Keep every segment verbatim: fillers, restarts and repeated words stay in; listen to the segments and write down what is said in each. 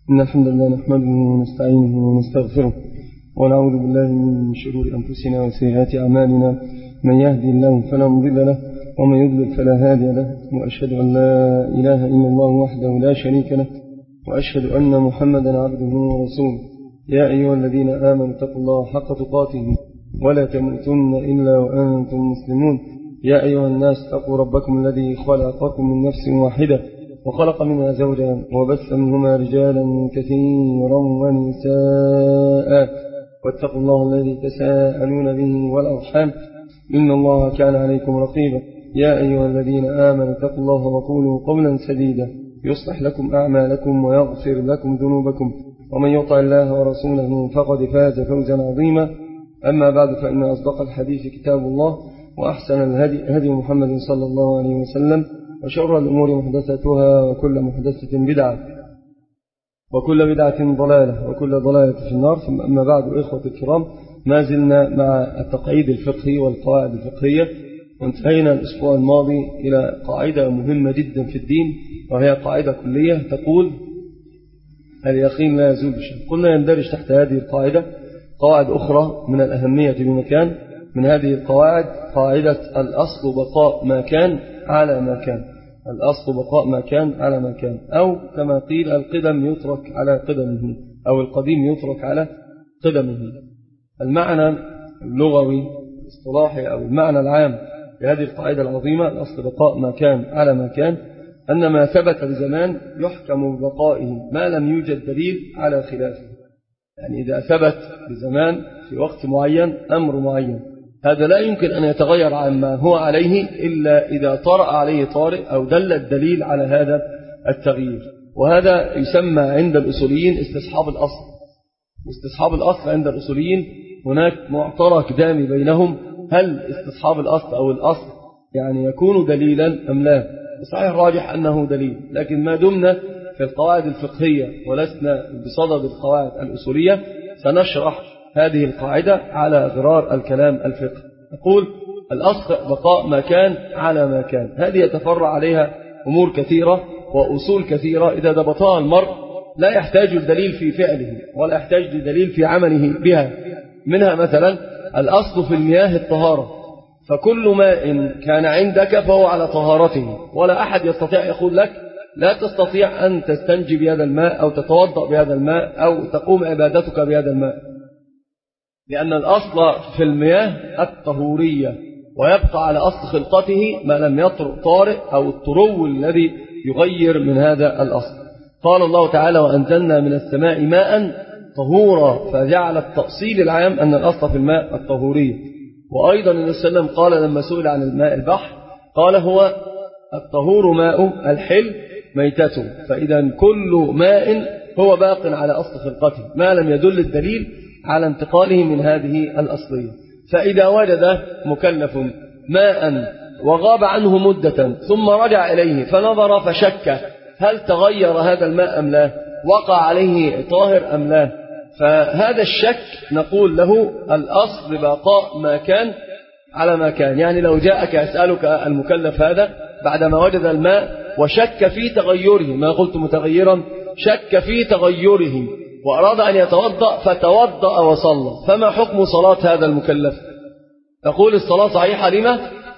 إن الحمد لله نحمده ونستعينه ونستغفره ونعوذ بالله من شرور أنفسنا وسيئات أعمالنا. من يهدي الله فلا مضل له ومن يضلل فلا هادي له، وأشهد أن لا إله إلا الله وحده لا شريك له، وأشهد أن محمدا عبده ورسوله. يا أيها الذين آمنوا اتقوا الله حق تقاته ولا تموتن إلا وأنتم مسلمون. يا أيها الناس اتقوا ربكم الذي خلقكم من نفس واحدة وخلق منها زوجها وبث منهما رجالا كثيرا ونساء، واتقوا الله الذي تساءلون به والأرحام إن الله كان عليكم رقيبا. يا أيها الذين آمنوا اتقوا الله وقولوا قولا سديدا يصلح لكم أعمالكم ويغفر لكم ذنوبكم، ومن يطع الله ورسوله فقد فاز فوزا عظيما. أما بعد، فإن أصدق الحديث كتاب الله، وأحسن الهدي هدي محمد صلى الله عليه وسلم، وشر الأمور محدثاتها، وكل محدثة بدعة، وكل بدعة ضلالة، وكل ضلالة في النار. ثم أما بعد، إخوة الكرام، ما زلنا مع التقعيد الفقهي والقواعد الفقهية، وانتهينا الأسبوع الماضي إلى قاعدة مهمة جدا في الدين، وهي قاعدة كلية تقول: اليقين لا يزول بشيء. قلنا يندرج تحت هذه القاعدة قواعد أخرى من الأهمية بمكان. من هذه القواعد قاعدة الأصل بقاء ما كان على ما كان. الأصل بقاء ما كان على ما كان، أو كما قيل: القدم يترك على قدمه، أو القديم يترك على قدمه. المعنى اللغوي الاصطلاحي أو المعنى العام لهذه القاعدة العظيمة: الأصل بقاء ما كان على ما كان، أن ما ثبت بزمان يحكم ببقائه ما لم يوجد دليل على خلافه. يعني إذا ثبت بزمان في وقت معين أمر معين، هذا لا يمكن أن يتغير عما هو عليه إلا إذا طرأ عليه طارئ أو دل الدليل على هذا التغيير. وهذا يسمى عند الأصوليين استصحاب الأصل. واستصحاب الأصل عند الأصوليين هناك معترك دامي بينهم: هل استصحاب الأصل أو الأصل يعني يكون دليلا أم لا؟ صحيح الراجح أنه دليل، لكن ما دمنا في القواعد الفقهية ولسنا بصدد القواعد الأصولية سنشرح هذه القاعدة على غرار الكلام الفقهي. نقول: الأصل بقاء ما كان على ما كان. هذه يتفرع عليها أمور كثيرة وأصول كثيرة إذا ضبطها المرء لا يحتاج الدليل في فعله ولا يحتاج لدليل في عمله بها. منها مثلا الأصل في المياه الطهارة، فكل ماء كان عندك فهو على طهارته، ولا أحد يستطيع يقول لك لا تستطيع أن تستنجي بهذا الماء أو تتوضأ بهذا الماء أو تقوم عبادتك بهذا الماء، لأن الأصل في المياه الطهورية، ويبقى على أصل خلقته ما لم يطرق طارئ أو الطرو الذي يغير من هذا الأصل. قال الله تعالى: وأنزلنا من السماء ماء طهورا، فجعل التأصيل العام أن الأصل في الماء الطهورية. وأيضا النبي صلى الله عليه وسلم قال لما سئل عن الماء البحر قال: هو الطهور ماء الحل ميتته. فإذا كل ماء هو باق على أصل خلقته ما لم يدل الدليل على انتقاله من هذه الأصلية. فإذا وجد مكلف ماء وغاب عنه مدة ثم رجع إليه فنظر فشك هل تغير هذا الماء أم لا، وقع عليه طاهر أم لا، فهذا الشك نقول له الأصل بقاء ما كان على ما كان. يعني لو جاءك يسألك المكلف هذا بعدما وجد الماء وشك في تغيره، ما قلت متغيرا، شك في تغيره وأراد أن يتوضأ فتوضأ وصلى، فما حكم صلاة هذا المكلف؟ تقول الصلاة صحيحة. لما؟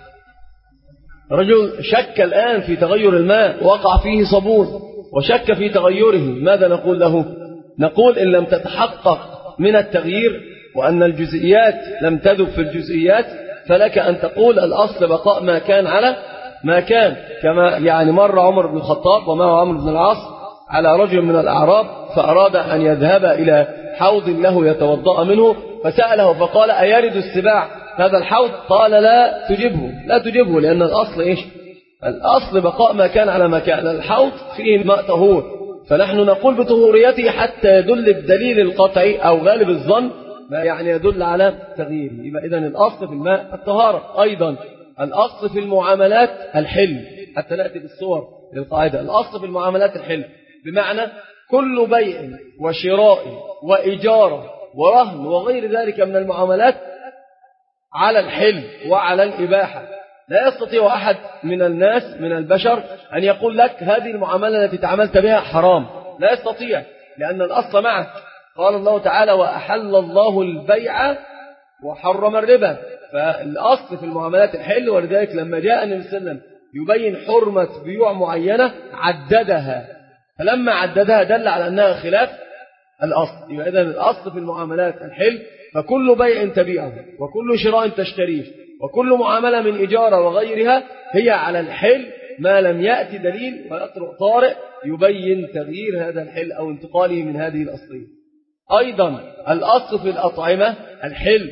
رجل شك الآن في تغير الماء، وقع فيه صابون وشك في تغيره، ماذا نقول له؟ نقول: إن لم تتحقق من التغيير وأن الجزئيات لم تذب في الجزئيات فلك أن تقول الأصل بقاء ما كان على ما كان. كما يعني مر عمر بن الخطاب ومعه عمرو بن العاص على رجل من الأعراب فأراد أن يذهب إلى حوض له يتوضأ منه، فسأله فقال: أيرد السباع هذا الحوض؟ قال: لا تجبه لا تجبه لأن الأصل إيش؟ الأصل بقاء ما كان على ما كان. الحوض فيه ماء طهور، فنحن نقول بطهوريته حتى يدل الدليل القطعي أو غالب الظن ما يعني يدل على تغييره. يبقى إذن الأصل في الماء الطهارة. أيضا الأصل في المعاملات الحل، حتى نأتي بالصور للقاعدة. الأصل في المعاملات الحل، بمعنى كل بيع وشراء وإجارة ورهن وغير ذلك من المعاملات على الحل وعلى الإباحة. لا يستطيع أحد من الناس من البشر أن يقول لك هذه المعاملة التي تعاملت بها حرام، لا يستطيع. لأن الأصل معه. قال الله تعالى وأحل الله البيع وحرم الربا، فالأصل في المعاملات الحل. ولذلك لما جاء النبي صلى الله عليه وسلم يبين حرمة بيوع معينة عددها، فلما عددها دل على أنها خلاف الأصل. يبقى إذن الأصل في المعاملات الحل، فكل بيع تبيعه وكل شراء تشتريه وكل معاملة من إجارة وغيرها هي على الحل ما لم يأتي دليل ويطرق طارئ يبين تغيير هذا الحل أو انتقاله من هذه الأصلية. أيضا الأصل في الأطعمة الحل،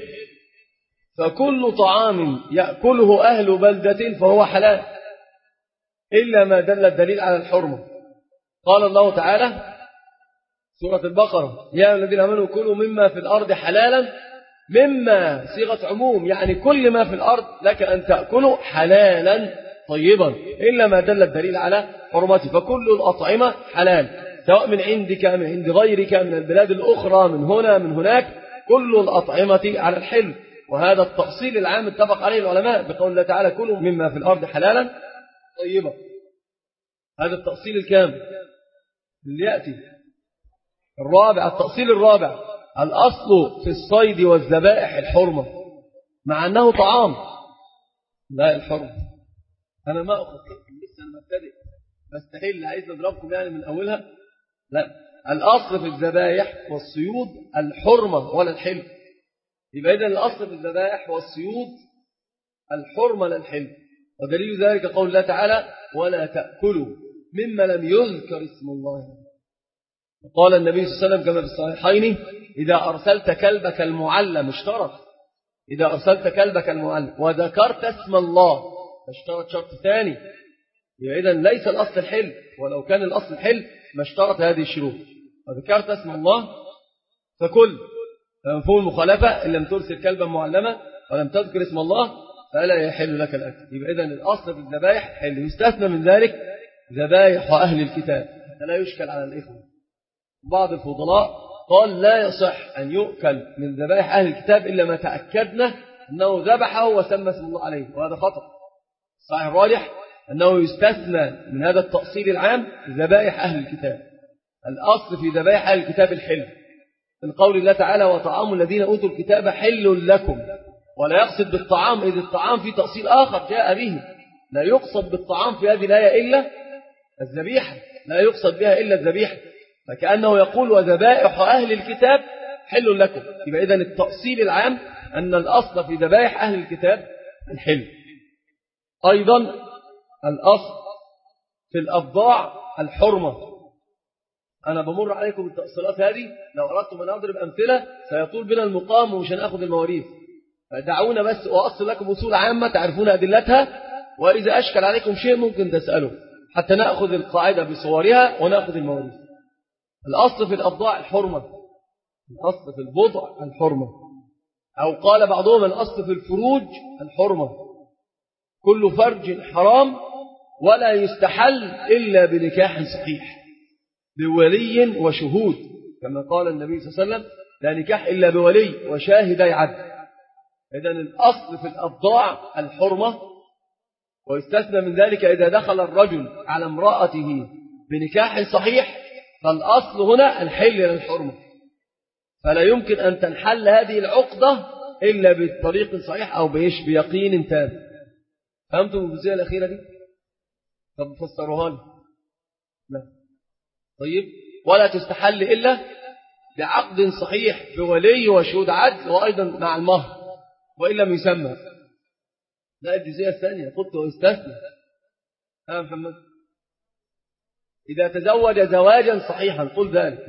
فكل طعام يأكله أهل بلدة فهو حلال إلا ما دل الدليل على الحرمة. قال الله تعالى سورة البقرة يا الذين آمنوا كلوا مما في الأرض حلالا، مما صيغة عموم يعني كل ما في الأرض لك أن تأكله حلالا طيبا إلا ما دل الدليل على حرمته. فكل الأطعمة حلال سواء من عندك من عند غيرك من البلاد الأخرى من هنا من هناك، كل الأطعمة على الحل. وهذا التأصيل العام اتفق عليه العلماء بقول الله تعالى كلوا مما في الأرض حلالا طيبا. هذا التأصيل الكامل اللي يأتي. الرابع التأصيل الرابع الأصل في الصيد والذبائح الحرمة مع أنه طعام. لا الحرمة أنا ما أخذ لسه أنا مبتدئ بستحيل عايز أضربكم يعني من أولها. لا الأصل في الذبائح والصيود الحرمة ولا الحل. يبقى إذن الأصل في الذبائح والصيود الحرمة لا الحل. ودليل ذلك قول الله تعالى ولا تأكلوا مما لم يذكر اسم الله. وقال النبي صلى الله عليه وسلم كما في الصحيحين إذا أرسلت كلبك المعلم اشترط إذا أرسلت كلبك المعلم وذكرت اسم الله اشترط شرط ثاني. إذن ليس الأصل الحل، ولو كان الأصل الحل ما اشترط هذه الشروط. وذكرت اسم الله فكل. فمفهوم المخالفة إن لم ترسل كلبا معلما ولم تذكر اسم الله فلا يحل لك الأكل. يبقى إذن الأصل في الذبائح حل. يستثنى من ذلك ذبائح أهل الكتاب، لا يشكل على الإخوة. بعض الفضلاء قال لا يصح أن يؤكل من ذبائح أهل الكتاب إلا ما تأكدنا أنه ذبحه وسمى اسم الله عليه، وهذا خطأ. صحيح الراجح أنه يستثنى من هذا التأصيل العام ذبائح أهل الكتاب. الأصل في ذبائح أهل الكتاب الحل. من قول الله تعالى وطعام الذين أوتوا الكتاب حل لكم، ولا يقصد بالطعام إذ الطعام في تأصيل آخر جاء به. لا يقصد بالطعام في هذه الآية إلا الذبيحة، لا يقصد بها إلا الذبيحة، فكأنه يقول وذبائح أهل الكتاب حل لكم. يبقى إذن التأصيل العام أن الأصل في ذبائح أهل الكتاب الحل. أيضا الأصل في الأبضاع الحرمة. أنا بمر عليكم التأصيلات هذه، لو أردتم أن أضرب أمثلة سيطول بنا المقام ومش هنأخذ المواريث، فدعونا بس وأصل لكم أصول عامة تعرفون أدلتها، وإذا أشكل عليكم شيء ممكن تسأله حتى نأخذ القاعدة بصورها ونأخذ المواريث. الأصل في الأبضاع الحرمة، الأصل في البضع الحرمة، أو قال بعضهم الأصل في الفروج الحرمة. كل فرج حرام ولا يستحل إلا بنكاح صحيح بولي وشهود، كما قال النبي صلى الله عليه وسلم لا نكاح إلا بولي وشاهدي عدل. إذن الأصل في الأبضاع الحرمة، ويستثنى من ذلك إذا دخل الرجل على امرأته بنكاح صحيح، فالأصل هنا الحل للحرمة، فلا يمكن أن تنحل هذه العقدة إلا بطريق صحيح أو بإيش بيقين تام. فهمتم الجزئية الأخيرة دي؟ طب فسروها لي. لا طيب ولا تستحل إلا بعقد صحيح بولي وشهود عدل وأيضا مع المهر وإن لم يسمى. لا الجزئية الثانية قلت واستثنى. ها محمد إذا تزوج زواجا صحيحا قل ذلك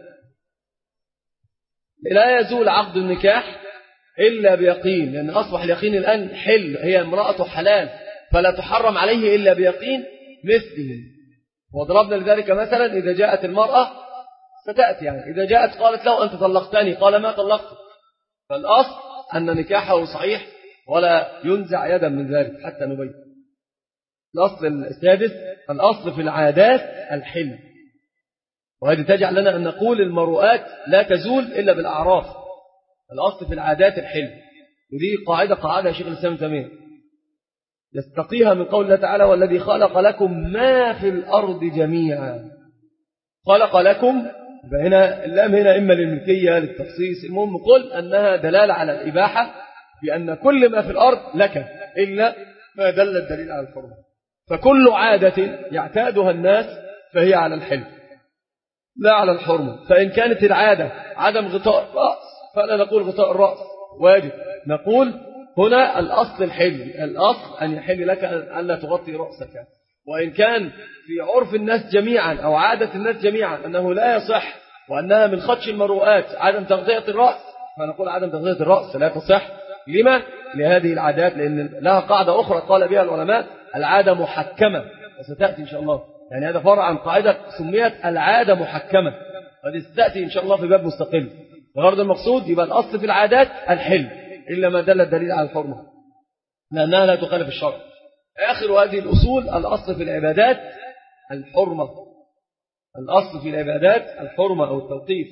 لا يزول عقد النكاح إلا بيقين، لأن أصبح اليقين الآن حل، هي امرأة حلال فلا تحرم عليه إلا بيقين مثله. وضربنا لذلك مثلا إذا جاءت المرأة ستأتي يعني إذا جاءت قالت له أنت طلقتني قال ما طلقت، فالأصل أن نكاحه صحيح ولا ينزع يدا من ذلك حتى نبين. الأصل السادس الأصل في العادات الحل، وهذه تجعل لنا أن نقول المروءات لا تزول إلا بالأعراف. الأصل في العادات الحل، ودي قاعدة قاعدة يا شيخ الإسلام تيمية يستقيها من قول الله تعالى والذي خلق لكم ما في الأرض جميعا. خلق لكم فهنا اللام هنا إما للملكية للتخصيص، المهم قل أنها دلالة على الإباحة، بأن كل ما في الأرض لك إلا ما دل الدليل على الحرمة. فكل عادة يعتادها الناس فهي على الحل لا على الحرمة. فإن كانت العادة عدم غطاء الرأس فلا نقول غطاء الرأس واجب، نقول هنا الأصل الحل، الأصل أن يحل لك أن لا تغطي رأسك. وإن كان في عرف الناس جميعا أو عادة الناس جميعا أنه لا يصح وأنها من خدش المروءات عدم تغطية الرأس، فنقول عدم تغطية الرأس لا تصح. لما؟ لهذه العادات، لأن لها قاعدة أخرى قال بها العلماء: العادة محكمة، وستأتي إن شاء الله. يعني هذا فرع عن قاعدة سميت العادة محكمة، وهذه ستأتي إن شاء الله في باب مستقل. بغرض المقصود يبقى الأصل في العادات الحل إلا ما دل الدليل على الحرمة، لأنها لا تخالف الشرع. آخر هذه الأصول الأصل في العبادات الحرمة، الأصل في العبادات الحرمة أو التوقيف.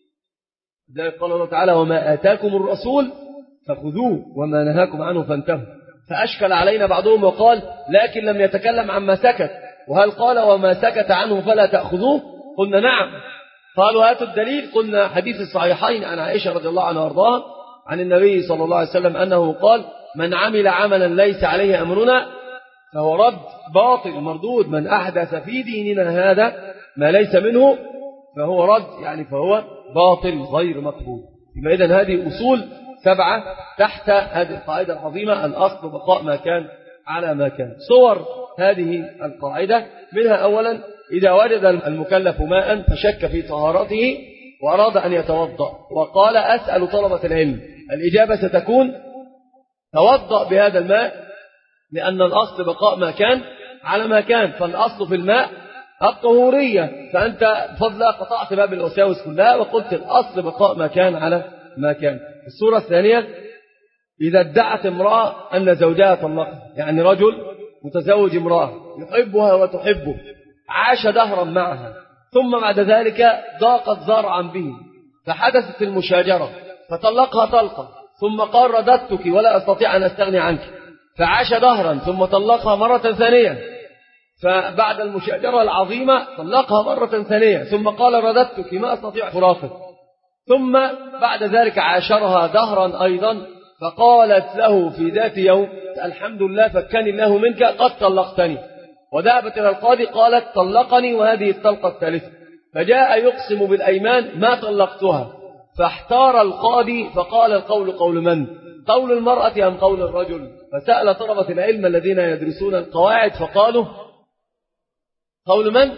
ذلك قال الله تعالى: وما آتاكم الرسول فخذوه وما نهاكم عنه فانتهوا. فأشكل علينا بعضهم وقال: لكن لم يتكلم عما سكت، وهل قال وما سكت عنه فلا تأخذوه؟ قلنا نعم. قالوا هاتوا الدليل، قلنا حديث الصحيحين عن عائشة رضي الله عنها وارضاها عن النبي صلى الله عليه وسلم أنه قال: من عمل عملا ليس عليه أمرنا فهو رد باطل مردود، من أحدث في ديننا هذا ما ليس منه فهو رد، يعني فهو باطل غير مقبول. يبقى إذن هذه أصول سبعة تحت هذه القاعدة العظيمة: الأصل بقاء ما كان على ما كان. صور هذه القاعدة منها: أولا، إذا وجد المكلف ماء فشك في طهارته وأراد أن يتوضأ وقال: أسأل طلبة العلم، الإجابة ستكون: توضأ بهذا الماء، لأن الأصل بقاء ما كان على ما كان، فالأصل في الماء الطهورية. فأنت بفضل قطعت باب الوساوس كلها وقلت الأصل بقاء ما كان على ما كان. الصورة الثانية: إذا ادعت امرأة أن زوجها طلقها، يعني رجل متزوج امرأة يحبها وتحبه، عاش دهرا معها، ثم بعد ذلك ضاقت ذرعا به فحدثت المشاجرة فطلقها طلقة، ثم قال: رددتك ولا أستطيع أن أستغني عنك، فعاش دهرا ثم طلقها مرة ثانية، فبعد المشاجرة العظيمة طلقها مرة ثانية، ثم قال: رددتك ما أستطيع فراقك، ثم بعد ذلك عاشرها دهرا أيضا، فقالت له في ذات يوم: الحمد لله فكني الله منك قد طلقتني، وذهبت إلى القاضي قالت: طلقني وهذه الطلقة الثالثة، فجاء يقسم بالأيمان: ما طلقتها. فاحتار القاضي فقال: القول قول من؟ قول المرأة أم قول الرجل؟ فسأل طلبة العلم الذين يدرسون القواعد فقالوا: قول من؟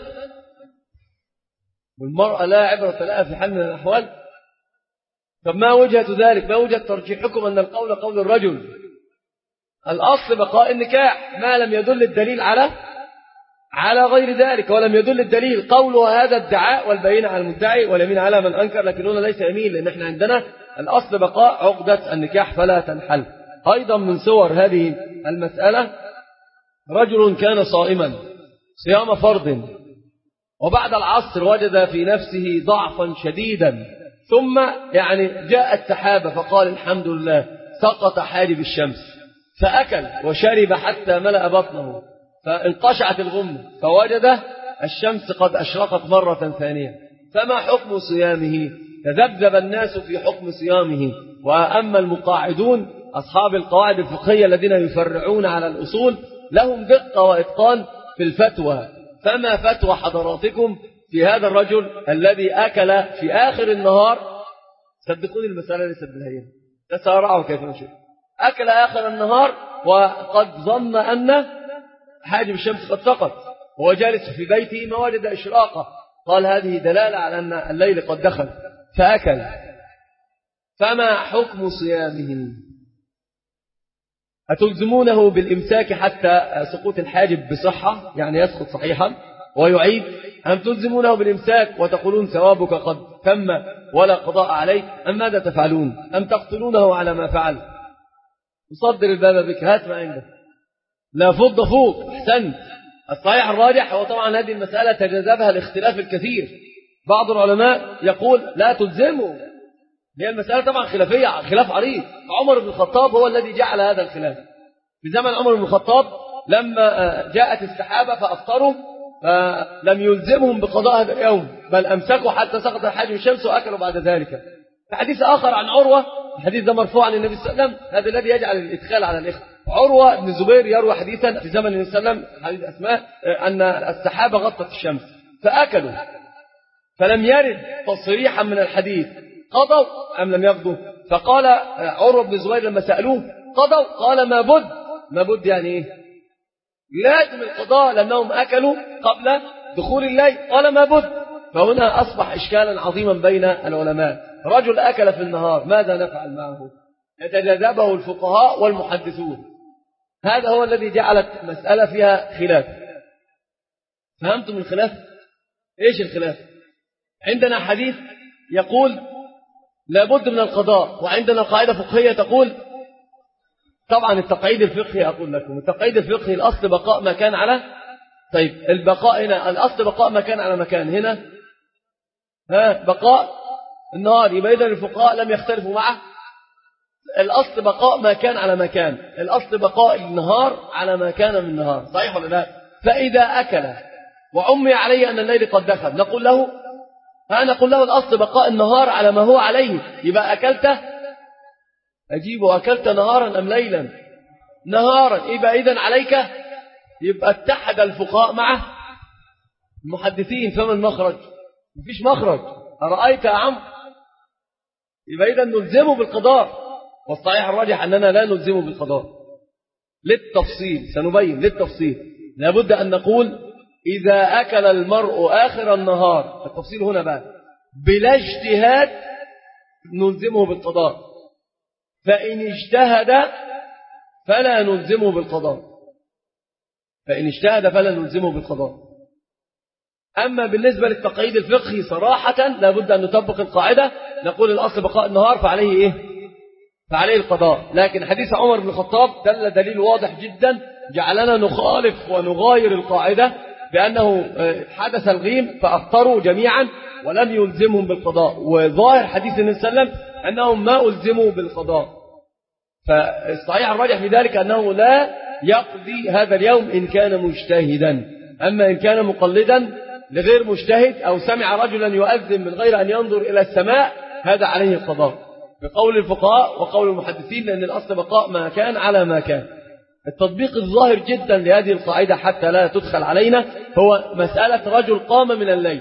والمرأة لا عبرة لها في حال من الأحوال. طب ما وجهة ذلك؟ ما وجهة ترجيحكم أن القول قول الرجل؟ الأصل بقاء النكاح ما لم يدل الدليل على على غير ذلك، ولم يدل الدليل قوله هذا الدعاء والبينة على المدعي واليمين على من أنكر، لكن هنا ليس يمين، لأن احنا عندنا الأصل بقاء عقدة النكاح فلا تنحل. أيضا من صور هذه المسألة: رجل كان صائما صيام فرض، وبعد العصر وجد في نفسه ضعفا شديدا، ثم يعني جاءت سحابة فقال: الحمد لله سقط حاجب الشمس، فأكل وشرب حتى ملأ بطنه، فانقشعت الغمة فوجد الشمس قد أشرقت مرة ثانية، فما حكم صيامه؟ تذبذب الناس في حكم صيامه. وأما المقاعدون أصحاب القواعد الفقهية الذين يفرعون على الأصول لهم دقة وإتقان في الفتوى. فما فتوى حضراتكم في هذا الرجل الذي أكل في آخر النهار؟ صدقوني المسألة ليست بالهينة، تسارعوا كيف نشاء. أكل آخر النهار وقد ظن أن حاجب الشمس قد سقط، وهو جالس في بيته ما وجد إشراقه، قال هذه دلالة على أن الليل قد دخل فأكل. فما حكم صيامه؟ أتلزمونه بالإمساك حتى سقوط الحاجب بصحة، يعني يسقط صحيحا ويعيد، أم تلزمونه بالإمساك وتقولون ثوابك قد تم ولا قضاء عليك، أم ماذا تفعلون؟ أم تقتلونه على ما فعل؟ تصدر الباب بك، هات ما عندك، لا فض فوق. أحسنت. الصحيح الراجح هو طبعا هذه المسألة تجاذبها الاختلاف الكثير. بعض العلماء يقول لا تلزمه، هي المسألة طبعا خلافية، خلاف عريض. عمر بن الخطاب هو الذي جعل هذا الخلاف. في زمن عمر بن الخطاب لما جاءت السحابة فأفطروا، فلم يلزمهم بقضاء هذا اليوم، بل أمسكوا حتى سقط الحاج الشمس وأكلوا بعد ذلك. في حديث آخر عن عروة، الحديث ده مرفوع عن النبي صلى الله عليه وسلم، هذا الذي يجعل الإدخال على الإخوة. عروة بن الزبير يروي حديثا في زمن النبي صلى الله عليه وسلم، حديث أسماء، أن السحابة غطت الشمس فأكلوا، فلم يرد تصريحا من الحديث قضوا أم لم يقضوا. فقال عروة بن الزبير لما سألوه قضوا، قال ما بد. ما بد يعني إيه؟ لازم القضاء لأنهم أكلوا قبل دخول الليل، قال ما بد. فهنا أصبح إشكالا عظيما بين العلماء، رجل أكل في النهار ماذا نفعل معه؟ يتجاذبه الفقهاء والمحدثون، هذا هو الذي جعلت مسألة فيها خلاف. فهمتم الخلاف؟ إيش الخلاف؟ عندنا حديث يقول لابد من القضاء، وعندنا قاعدة فقهية تقول، طبعا التقعيد الفقهي أقول لكم التقعيد الفقهي الأصل بقاء ما كان على، طيب البقاء هنا الأصل بقاء ما كان على مكان، هنا ها بقاء النهار، يبقى إذن الفقهاء لم يختلفوا معه، الأصل بقاء ما كان على مكان، الأصل بقاء النهار على ما كان من النهار، صحيح ولا لا؟ فإذا أكل وعمي عليه أن الليل قد دخل نقول له ها نقول له الأصل بقاء النهار على ما هو عليه، يبقى أكلته أجيب أكلت نهارا أم ليلا؟ نهارا، يبقى إذن عليك، يبقى اتحد الفقهاء مع المحدثين. فما المخرج؟ مفيش مخرج. أرأيت يا عم؟ يبقى إذن نلزمه بالقضاء، والصحيح الراجح أننا لا نلزمه بالقضاء للتفصيل، سنبين للتفصيل. لابد أن نقول إذا أكل المرء آخر النهار، التفصيل هنا بقى بلا اجتهاد نلزمه بالقضاء، فإن اجتهد فلا نلزمه بالقضاء، فإن اجتهد فلا نلزمه بالقضاء. أما بالنسبة للتقعيد الفقهي صراحة لابد أن نطبق القاعدة، نقول الأصل بقاء النهار فعليه إيه؟ فعليه القضاء. لكن حديث عمر بن الخطاب دل دليل واضح جدا جعلنا نخالف ونغاير القاعدة، بأنه حدث الغيم فأفطروا جميعا ولم يلزمهم بالقضاء، وظاهر حديث النبي صلى الله عليه وسلم أنهم ما ألزموا بالقضاء. فالصحيح الراجح في ذلك أنه لا يقضي هذا اليوم إن كان مجتهدا، أما إن كان مقلدا لغير مجتهد أو سمع رجلا يؤذن من غير أن ينظر إلى السماء هذا عليه القضاء بقول الفقهاء وقول المحدثين، لأن الأصل بقاء ما كان على ما كان. التطبيق الظاهر جدا لهذه القاعدة حتى لا تدخل علينا هو مسألة رجل قام من الليل،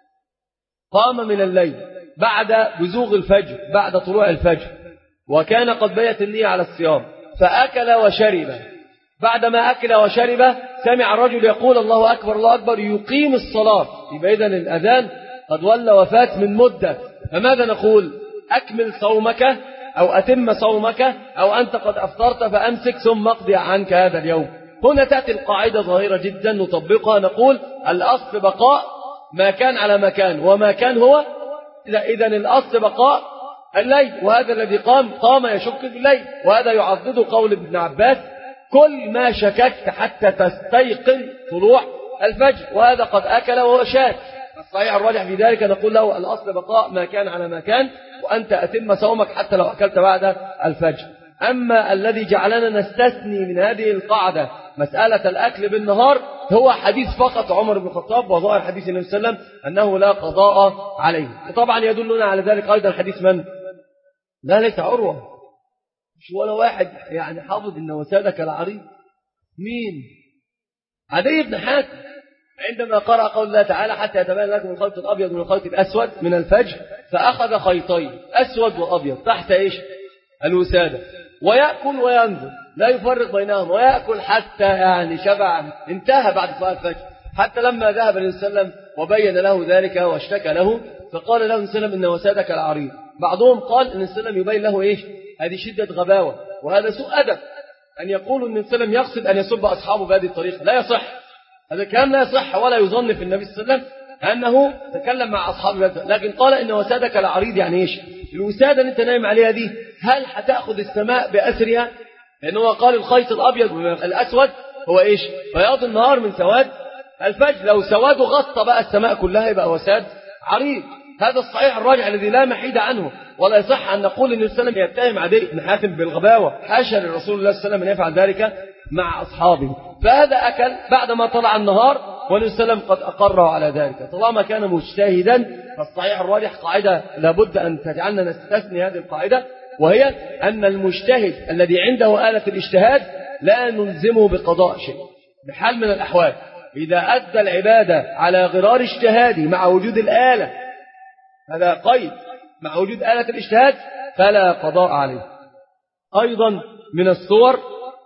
قام من الليل بعد بزوغ الفجر، بعد طلوع الفجر، وكان قد بيت النية على الصيام، فأكل وشرب. بعدما أكل وشرب سمع الرجل يقول الله أكبر الله أكبر يقيم الصلاة، يبقى إذن الأذان قد ولى وفات من مدة، فماذا نقول؟ أكمل صومك أو أتم صومك، أو أنت قد أفطرت فأمسك ثم اقضي عنك هذا اليوم. هنا تأتي القاعدة ظاهرة جدا نطبقها، نقول الأصل بقاء ما كان على مكان، وما كان هو إذن الأصل بقاء الليل، وهذا الذي قام قام يشك في الليل، وهذا يعضد قول ابن عباس كل ما شككت حتى تستيقن طلوع الفجر، وهذا قد أكل وهو شاك. الصحيح الراجح في ذلك نقول له الأصل بقاء ما كان على ما كان، وأنت أتم صومك حتى لو أكلت بعد الفجر. أما الذي جعلنا نستثني من هذه القاعدة مسألة الأكل بالنهار هو حديث فقط عمر بن الخطاب، وظاهر حديث النبي صلى الله عليه وسلم أنه لا قضاء عليه. وطبعا يدلنا على ذلك أيضا حديث من؟ لا ليس عروة، مش ولا واحد يعني حافظ إن وسادك العريض، مين؟ عدي بن حاتم عندما قرأ قول الله تعالى حتى يتبين لكم الخيط الأبيض من الخيط الأسود من الفجر، فأخذ خيطين أسود وأبيض تحت إيش؟ الوسادة، ويأكل وينظر لا يفرق بينهم، ويأكل حتى يعني شبع، انتهى بعد صلاة الفجر، حتى لما ذهب النبي صلى الله عليه وسلم وبين له ذلك واشتكى له، فقال له النبي صلى الله عليه وسلم إن وسادك العريض. بعضهم قال إن النبي صلى الله عليه وسلم يبين له إيش؟ هذه شدة غباوة، وهذا سوء أدب أن يقول أن النبي صلى الله عليه وسلم يقصد أن يسب أصحابه بهذه الطريقة، لا يصح هذا الكلام، لا يصح، ولا يظن في النبي صلى الله عليه وسلم أنه تكلم مع أصحابه، لكن قال إن وسادك العريض يعني إيش؟ الوسادة اللي أنت نايم عليها دي هل هتأخذ السماء بأسرها؟ لأنه قال الخيط الأبيض والأسود هو إيش؟ بياض النهار من سواد الفجر، لو سواده غطى بقى السماء كلها يبقى وساد عريض. هذا الصحيح الراجع الذي لا محيد عنه، ولا يصح أن نقول أن النبي صلى الله عليه وسلم يتهم عدي بن حاتم بالغباوة، حاشا لرسول الله صلى الله عليه وسلم أن يفعل ذلك مع أصحابه. فهذا أكل بعدما طلع النهار والنبي صلى الله عليه وسلم قد أقره على ذلك. طالما كان مجتهدا فالصحيح الراجح قاعدة لابد أن تجعلنا نستثني هذه القاعدة، وهي أن المجتهد الذي عنده آلة الاجتهاد لا نلزمه بقضاء شيء بحال من الأحوال. إذا أدى العبادة على غرار اجتهاده مع وجود الآلة، هذا قيد، مع وجود آلة الاجتهاد فلا قضاء عليه. أيضا من الصور: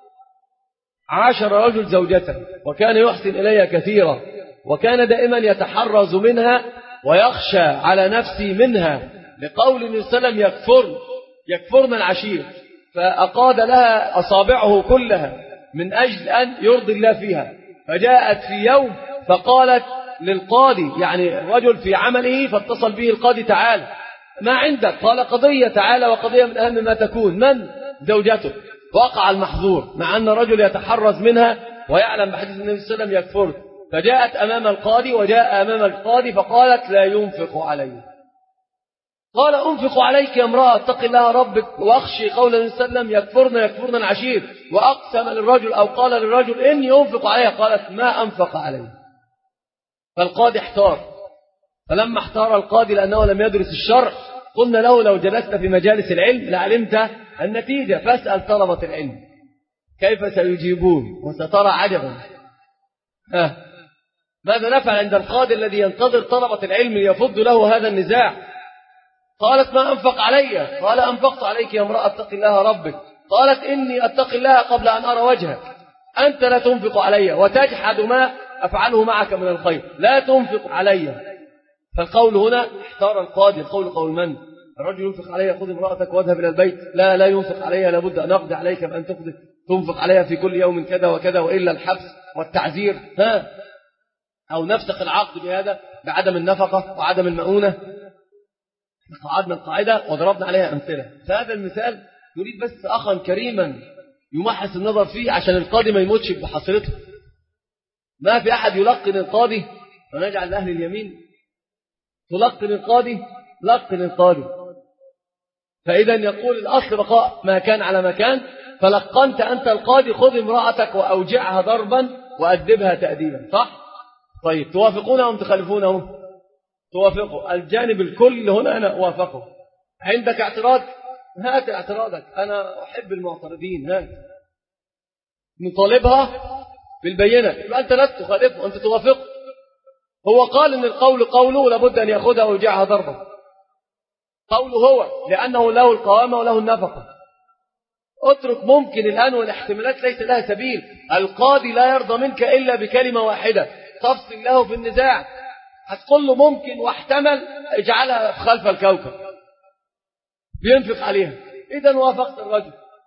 عاشر رجل زوجته وكان يحسن إليها كثيرا، وكان دائما يتحرز منها ويخشى على نفسه منها، لقول النبي صلى الله عليه وسلم: يكفر يكفرن العشير، فأقاد لها أصابعه كلها من أجل أن يرضي الله فيها. فجاءت في يوم فقالت للقاضي، يعني الرجل في عمله، فاتصل به القاضي: تعال ما عندك؟ قال: قضية. تعال، وقضية من أهم ما تكون. من؟ زوجته. وقع المحظور، مع أن الرجل يتحرز منها ويعلم بحديث النبي صلى الله عليه وسلم: يكفر. فجاءت أمام القاضي، وجاء أمام القاضي فقالت: لا ينفق علي. قال: أنفق عليك يا امرأة، اتق الله ربك واخشي قول النبي صلى الله عليه وسلم: يكفرن يكفرن العشير. وأقسم للرجل أو قال للرجل: إني أنفق عليها. قالت: ما أنفق علي. فالقاضي احتار. فلما احتار القاضي لأنه لم يدرس الشرع، قلنا له: لو جلست في مجالس العلم لعلمت النتيجة، فاسأل طلبة العلم كيف سيجيبون وسترى عجبا. ها ماذا نفعل عند القاضي الذي ينتظر طلبة العلم ليفض له هذا النزاع؟ قالت: ما أنفق علي. قال: أنفقت عليك يا امرأة، اتق الله ربك. قالت: إني أتقي الله قبل أن أرى وجهك. أنت لا تنفق علي وتجحد ما أفعله معك من الخير، لا تنفق علي. فالقول هنا احتار القاضي، القول قول من؟ الرجل ينفق عليها: خذ امرأتك واذهب إلى البيت. لا لا ينفق عليها، لابد أن أقضي عليك بأن تنفق عليها في كل يوم كذا وكذا، وإلا الحبس والتعزير. ها أو نفسخ العقد بهذا بعدم النفقة وعدم المؤونة. قعدنا القاعدة وضربنا عليها أمثلة. فهذا المثال نريد بس أخا كريما يمحص النظر فيه عشان القاضي ما يموتش بحصرته. ما في أحد يلقن القاضي، ونجعل لأهل اليمين تلقن القاضي، لقن القاضي. فإذا يقول الأصل بقاء ما كان على مكان. فلقنت أنت القاضي: خذ امرأتك وأوجعها ضربا وأدبها تأديبا. صح؟ طيب، توافقونه أم تخالفونه؟ توافقه. الجانب الكل هنا أنا أوافقه. عندك اعتراض؟ هات اعتراضك، أنا أحب المعترضين. هات نطالبها بالبينة، يبقى أنت لا تخالفه، أنت توافقه. هو قال إن القول قوله لابد أن يأخذها ويرجعها ضربة. قوله هو، لأنه له القوامة وله النفقة. اترك ممكن الآن، والاحتمالات ليس لها سبيل. القاضي لا يرضى منك إلا بكلمة واحدة تفصل له في النزاع. هتقول له ممكن واحتمل، اجعلها خلف الكوكب بينفق عليها. إذا وافقت الرجل،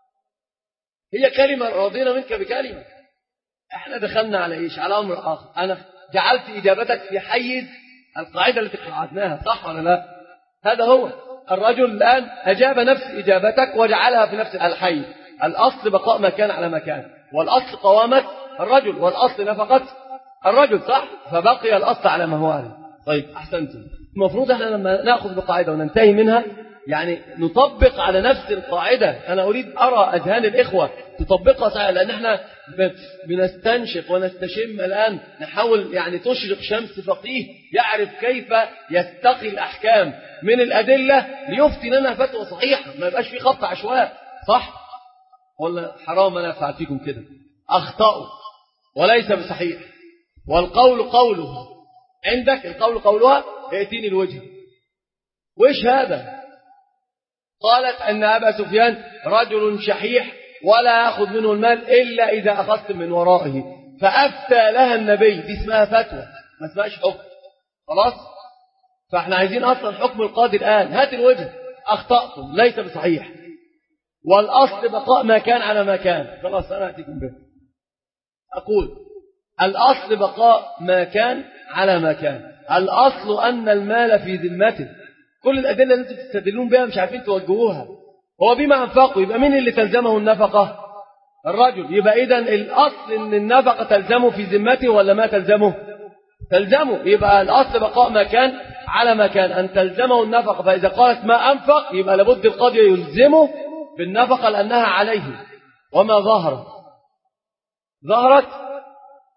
هي كلمة راضينا منك بكلمة. احنا دخلنا على ايش؟ على أمر آخر. أنا جعلت إجابتك في حيز القاعدة التي قعدناها، صح ولا لا؟ هذا هو الرجل الآن أجاب نفس إجابتك وجعلها في نفس الحيز. الأصل بقاء ما كان على مكان، والأصل قوامة الرجل، والأصل نفقة الرجل، صح؟ فبقي الأصل على ما هو عليه. طيب، أحسنتم. المفروض احنا لما نأخذ بقاعدة وننتهي منها يعني نطبق على نفس القاعدة. أنا أريد أرى أذهان الإخوة تطبقها صحيح، لأن احنا بنستنشق ونستشم الآن، نحاول يعني تشرق شمس فقيه يعرف كيف يستقي الأحكام من الأدلة ليفتي لنا فتوى صحيحة، ما يبقاش في خط عشواء. صح ولا حرام؟ أنا أفعل فيكم كده، أخطأوا وليس بصحيح. والقول قوله، عندك القول قولها، ائتيني الوجه. وإيش هذا؟ قالت أن أبا سفيان رجل شحيح ولا يأخذ منه المال إلا إذا أخذت من ورائه، فأفتى لها النبي. دي اسمها فتوى، ما اسمهاش حكم. خلاص؟ فاحنا عايزين أصلا حكم القاضي الآن. هات الوجه، أخطأتم ليس بصحيح، والأصل بقاء ما كان على ما كان. خلاص، أنا أتيكم به. أقول الأصل بقاء ما كان على ما كان. الأصل أن المال في ذمته. كل الأدلة اللي انتم تستدلون بها مش عارفين توجهوها. هو بما أنفقوا، يبقى مين اللي تلزمه النفقة؟ الرجل. يبقى إذن الأصل أن النفقة تلزمه في ذمته ولا ما تلزمه؟ تلزمه. يبقى الأصل بقاء ما كان على ما كان، أن تلزمه النفقة. فإذا قالت ما أنفق يبقى لابد القاضي يلزمه بالنفقة لأنها عليه. وما ظهرت ظهرت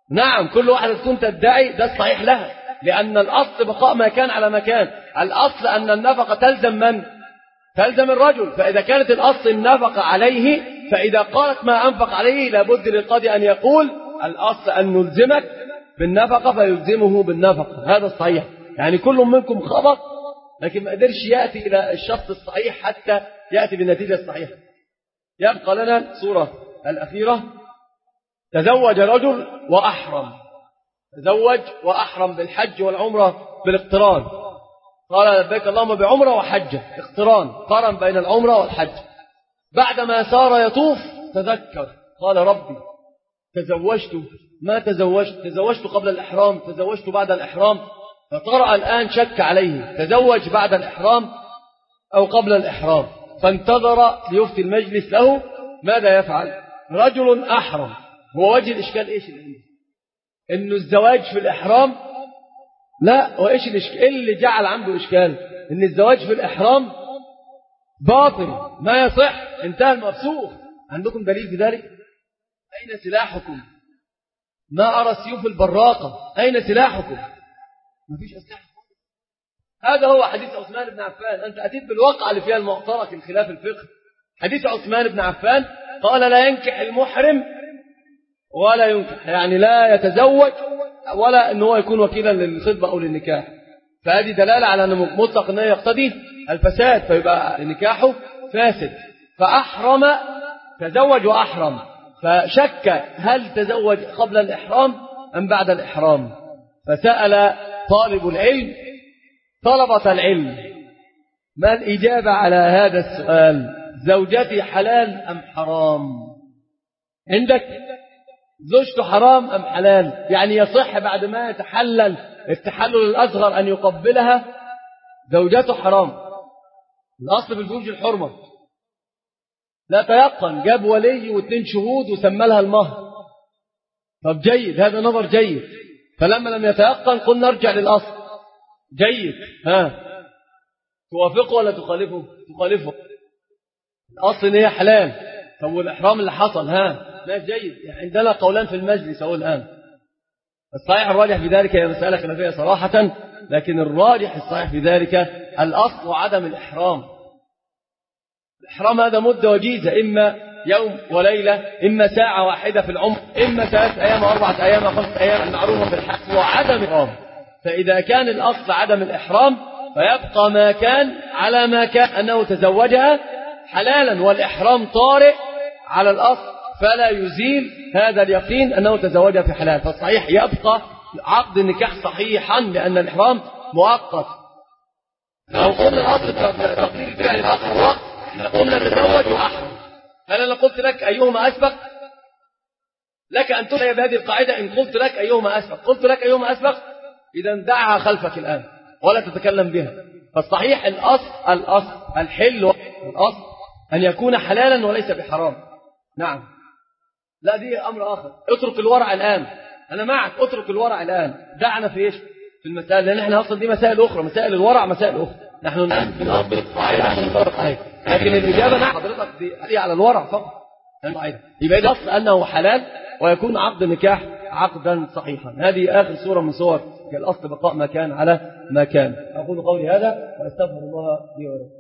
نعم كل واحدة تكون تدعي ده الصحيح لها، لأن الأصل بقاء ما كان على مكان. الأصل أن النفقة تلزم من؟ تلزم الرجل. فإذا كانت الأصل النفقة عليه، فإذا قالت ما أنفق عليه لابد للقاضي أن يقول الأصل أن نلزمك بالنفقة فيلزمه بالنفقة. هذا الصحيح. يعني كل منكم خبط لكن ما قدرش يأتي إلى الشرط الصحيح حتى يأتي بالنتيجة الصحيحة. يبقى لنا الصورة الأخيرة: تزوج رجل وأحرم. تزوج وأحرم بالحج والعمرة بالاقتران. قال لبيك اللهم بعمرة وحجة، اقتران، قرن بين العمرة والحج. بعدما سار يطوف تذكر قال ربي تزوجت ما تزوجت، تزوجت قبل الإحرام، تزوجت بعد الإحرام. فطرأ الآن شك عليه تزوج بعد الإحرام أو قبل الإحرام، فانتظر ليفتي المجلس له ماذا يفعل. رجل أحرم، هو وجه الإشكال إيش اللي عنده؟ إنه الزواج في الإحرام لا. وإيش الإشكال اللي جعل عنده إشكال؟ إن الزواج في الإحرام باطل ما يصح، انتهى المفسوخ. عندكم دليل في ذلك؟ أين سلاحكم؟ ما أرى السيوف البراقة، أين سلاحكم؟ ما فيش أسلحة. هذا هو حديث عثمان بن عفان. أنت أتيت بالواقع اللي فيها المعترك الخلاف الفقه. حديث عثمان بن عفان قال لا ينكح المحرم ولا ينكح، يعني لا يتزوج ولا أنه يكون وكيلا للخطبة أو للنكاح. فهذه دلالة على أن مطلق أنه يقتضي الفساد، فيبقى نكاحه فاسد. فأحرم، تزوج وأحرم، فشك هل تزوج قبل الإحرام أم بعد الإحرام. فسأل طالب العلم طلبة العلم ما الإجابة على هذا السؤال؟ زوجتي حلال أم حرام؟ عندك زوجته حرام أم حلال؟ يعني يصح بعد ما يتحلل التحلل الأصغر أن يقبلها. زوجته حرام، الأصل في الزوج الحرمة. لا تيقن، جاب ولي واثنين شهود وسمى لها المهر. طب جيد، هذا نظر جيد. فلما لم يتيقن قلنا نرجع للأصل. جيد، ها توافقه ولا تخالفه؟ تخالفه. الأصل إن هي حلال. طب والإحرام اللي حصل ها لا جيد. عندنا قولان في المجلس أقول الآن. الصحيح الراجح في ذلك هي مسألة خلافية صراحة، لكن الراجح الصحيح في ذلك الأصل عدم الإحرام. الإحرام هذا مدة وجيزة، إما يوم وليلة، إما ساعة واحدة في العمر، إما ثلاث أيام وأربعة أيام وخمسة أيام المعروفة في الحج، وعدم الإحرام. فإذا كان الأصل عدم الإحرام فيبقى ما كان على ما كان، أنه تزوجها حلالا والإحرام طارئ على الأصل، فلا يزيل هذا اليقين أنه تزوجها في حلال. فالصحيح يبقى عقد النكاح صحيحا لأن الإحرام مؤقت. لو قلنا الأصل تقليل فعل الأصل وقت قلنا تزوج وأحرم. فأنا قلت لك أيهما أسبق لك أن تلعب بهذه القاعدة. إن قلت لك أيهما أسبق قلت لك أيهما أسبق إذا دعها خلفك الآن ولا تتكلم بها. فالصحيح الأصل الأصل الحل الأصل أن يكون حلالا وليس بحرام. نعم. لا دي أمر آخر. اترك الورع الآن. أنا معك، اترك الورع الآن. دعنا في إيش؟ في المسائل، لأن إحنا أصلا دي مسائل أخرى. مسائل الورع مسائل أخرى. نحن نعم في الأرض عشان نفرق عليك، لكن الإجابة نعم حضرتك دي على الورع فقط. يبقى الأصل أنه حلال ويكون عقد النكاح عقدا صحيحا. هذه آخر صورة من صور الأصل بقاء ما كان على ما كان. أقول قولي هذا وأستغفر الله لي ولكم.